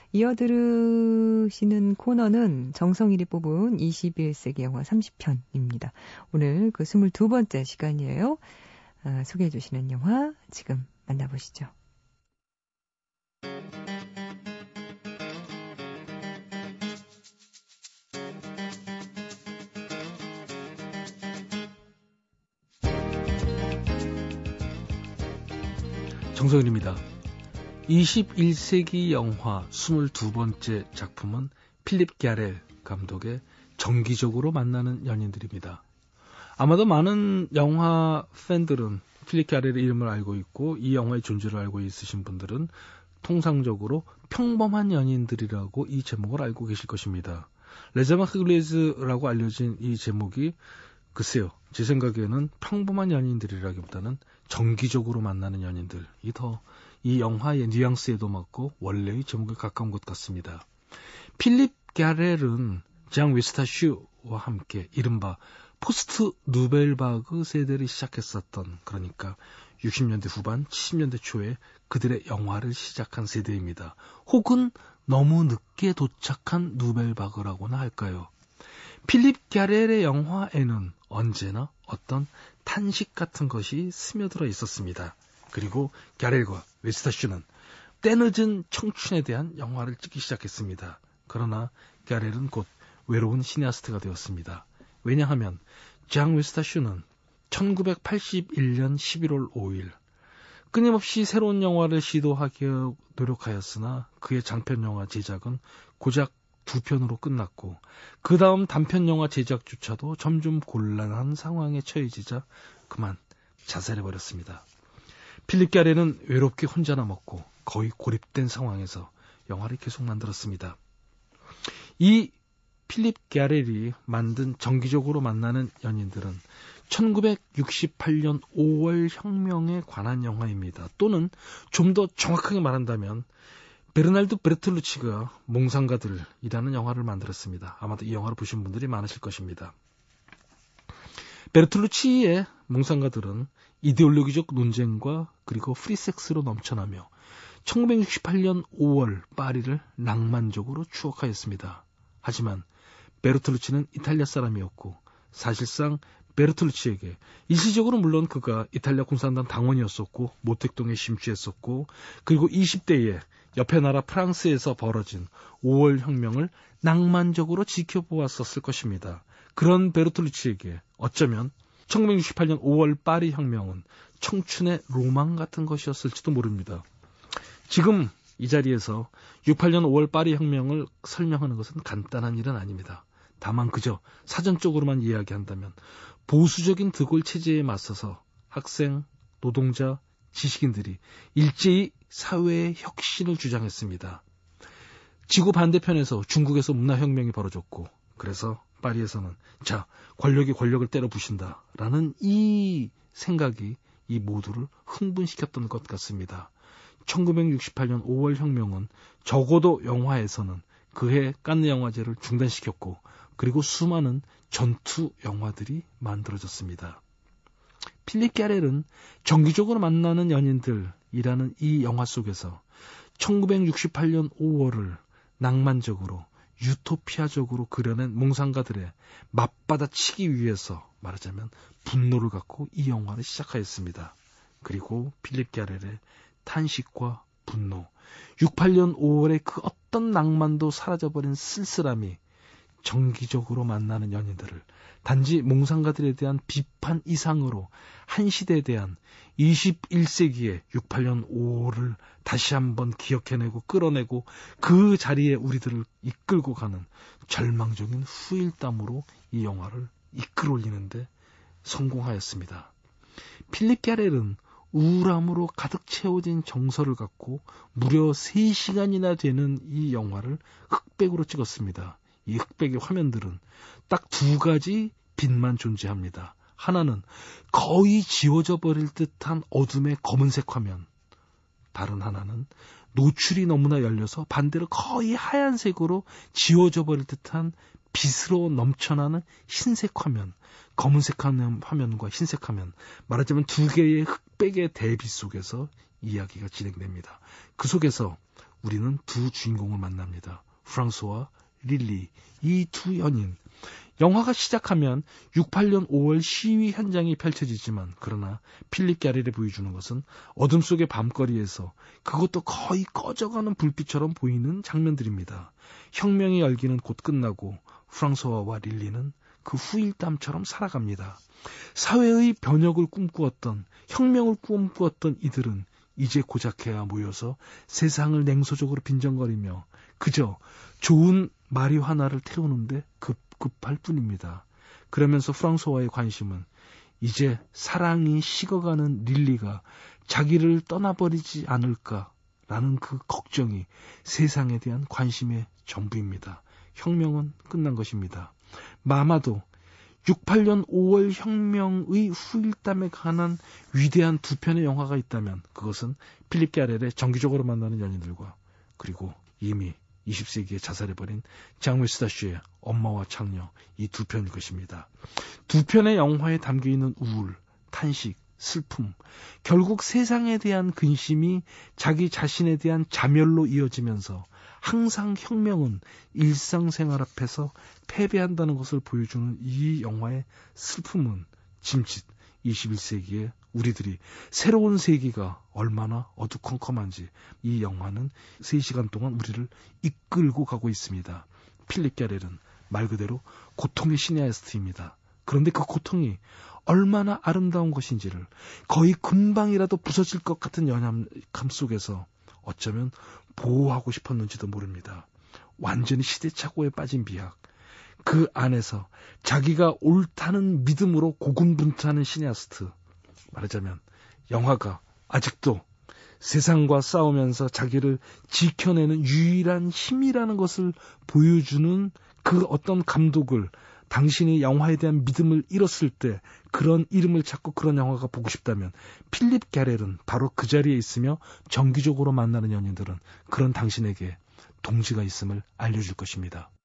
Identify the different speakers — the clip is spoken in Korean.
Speaker 1: 이어 들으시는 코너는 정성일이 뽑은 21세기 영화 30편입니다. 오늘 그 22번째 시간이에요. 소개해 주시는 영화 지금 만나보시죠.
Speaker 2: 정성일입니다. 21세기 영화 22번째 작품은 필립 갸렐 감독의 정기적으로 만나는 연인들입니다. 아마도 많은 영화 팬들은 필립 갸렐의 이름을 알고 있고 이 영화의 존재를 알고 있으신 분들은 통상적으로 평범한 연인들이라고 이 제목을 알고 계실 것입니다. 레자마크 글레즈라고 알려진 이 제목이 글쎄요, 제 생각에는 평범한 연인들이라기보다는 정기적으로 만나는 연인들이 더 이 영화의 뉘앙스에도 맞고 원래의 제목에 가까운 것 같습니다. 필립 갸렐은 장 웨스타슈와 함께 이른바 포스트 누벨바그 세대를 시작했었던, 그러니까 60년대 후반 70년대 초에 그들의 영화를 시작한 세대입니다. 혹은 너무 늦게 도착한 누벨바그라고나 할까요? 필립 갸렐의 영화에는 언제나 어떤 탄식 같은 것이 스며들어 있었습니다. 그리고 갸렐과 웨스타슈는 때늦은 청춘에 대한 영화를 찍기 시작했습니다. 그러나 갸렐은 곧 외로운 시네아스트가 되었습니다. 왜냐하면 장 웨스타슈는 1981년 11월 5일 끊임없이 새로운 영화를 시도하기 노력하였으나 그의 장편 영화 제작은 고작 2편으로 끝났고 그 다음 단편 영화 제작조차도 점점 곤란한 상황에 처해지자 그만 자살해버렸습니다. 필립 갸렐은 외롭게 혼자 남았고 거의 고립된 상황에서 영화를 계속 만들었습니다. 이 필립 갸렐이 만든 정기적으로 만나는 연인들은 1968년 5월 혁명에 관한 영화입니다. 또는 좀 더 정확하게 말한다면 베르날드 베르톨루치가 몽상가들이라는 영화를 만들었습니다. 아마도 이 영화를 보신 분들이 많으실 것입니다. 베르톨루치의 몽상가들은 이데올로기적 논쟁과 그리고 프리섹스로 넘쳐나며 1968년 5월 파리를 낭만적으로 추억하였습니다. 하지만 베르톨루치는 이탈리아 사람이었고 사실상 베르톨루치에게 일시적으로 물론 그가 이탈리아 공산당 당원이었었고 모택동에 심취했었고 그리고 20대에 옆에 나라 프랑스에서 벌어진 5월 혁명을 낭만적으로 지켜보았었을 것입니다. 그런 베르톨루치에게 어쩌면 1968년 5월 파리 혁명은 청춘의 로망 같은 것이었을지도 모릅니다. 지금 이 자리에서 68년 5월 파리 혁명을 설명하는 것은 간단한 일은 아닙니다. 다만 그저 사전적으로만 이야기한다면 보수적인 드골 체제에 맞서서 학생, 노동자, 지식인들이 일제히 사회의 혁신을 주장했습니다. 지구 반대편에서 중국에서 문화혁명이 벌어졌고 그래서 파리에서는 자, 권력이 권력을 때려 부신다라는 이 생각이 이 모두를 흥분시켰던 것 같습니다. 1968년 5월 혁명은 적어도 영화에서는 그해 칸느 영화제를 중단시켰고 그리고 수많은 전투 영화들이 만들어졌습니다. 필립 갸렐은 정기적으로 만나는 연인들이라는 이 영화 속에서 1968년 5월을 낭만적으로 유토피아적으로 그려낸 몽상가들의 맞받아치기 위해서 말하자면 분노를 갖고 이 영화를 시작하였습니다. 그리고 필립 갸렐의 탄식과 분노, 68년 5월의 그 어떤 낭만도 사라져버린 쓸쓸함이 정기적으로 만나는 연인들을 단지 몽상가들에 대한 비판 이상으로 한 시대에 대한 21세기의 68년 5월을 다시 한번 기억해내고 끌어내고 그 자리에 우리들을 이끌고 가는 절망적인 후일담으로 이 영화를 이끌어올리는데 성공하였습니다. 필립 갸렐은 우울함으로 가득 채워진 정서를 갖고 무려 3시간이나 되는 이 영화를 흑백으로 찍었습니다. 이 흑백의 화면들은 딱 2가지 빛만 존재합니다. 하나는 거의 지워져 버릴 듯한 어둠의 검은색 화면, 다른 하나는 노출이 너무나 열려서 반대로 거의 하얀색으로 지워져 버릴 듯한 빛으로 넘쳐나는 흰색 화면, 검은색 화면과 흰색 화면, 말하자면 2개의 흑백의 대비 속에서 이야기가 진행됩니다. 그 속에서 우리는 두 주인공을 만납니다. 프랑스와 릴리, 이 두 연인. 영화가 시작하면 68년 5월 시위 현장이 펼쳐지지만 그러나 필립 갸렐이 보여주는 것은 어둠 속의 밤거리에서 그것도 거의 꺼져가는 불빛처럼 보이는 장면들입니다. 혁명의 열기는 곧 끝나고 프랑소와와 릴리는 그 후일담처럼 살아갑니다. 사회의 변혁을 꿈꾸었던, 혁명을 꿈꾸었던 이들은 이제 고작해야 모여서 세상을 냉소적으로 빈정거리며 그저 좋은 마리화나를 태우는데 급할 뿐입니다. 그러면서 프랑소와의 관심은 이제 사랑이 식어가는 릴리가 자기를 떠나버리지 않을까라는 그 걱정이 세상에 대한 관심의 전부입니다. 혁명은 끝난 것입니다. 아마도 68년 5월 혁명의 후일담에 관한 위대한 두 편의 영화가 있다면 그것은 필립 갸렐의 정기적으로 만나는 연인들과 그리고 이미 20세기에 자살해버린 장 웨스타슈의 엄마와 창녀, 이 두 편일 것입니다. 두 편의 영화에 담겨있는 우울, 탄식, 슬픔, 결국 세상에 대한 근심이 자기 자신에 대한 자멸로 이어지면서 항상 혁명은 일상생활 앞에서 패배한다는 것을 보여주는 이 영화의 슬픔은 짐짓 21세기에 우리들이 새로운 세기가 얼마나 어두컴컴한지 이 영화는 3시간 동안 우리를 이끌고 가고 있습니다. 필립 갸렐은 말 그대로 고통의 시네아스트입니다. 그런데 그 고통이 얼마나 아름다운 것인지를 거의 금방이라도 부서질 것 같은 연약함 속에서 어쩌면 보호하고 싶었는지도 모릅니다. 완전히 시대착오에 빠진 비약. 그 안에서 자기가 옳다는 믿음으로 고군분투하는 시네아스트. 말하자면 영화가 아직도 세상과 싸우면서 자기를 지켜내는 유일한 힘이라는 것을 보여주는 그 어떤 감독을 당신이 영화에 대한 믿음을 잃었을 때 그런 이름을 찾고 그런 영화가 보고 싶다면 필립 갸렐은 바로 그 자리에 있으며 정기적으로 만나는 연인들은 그런 당신에게 동지가 있음을 알려줄 것입니다.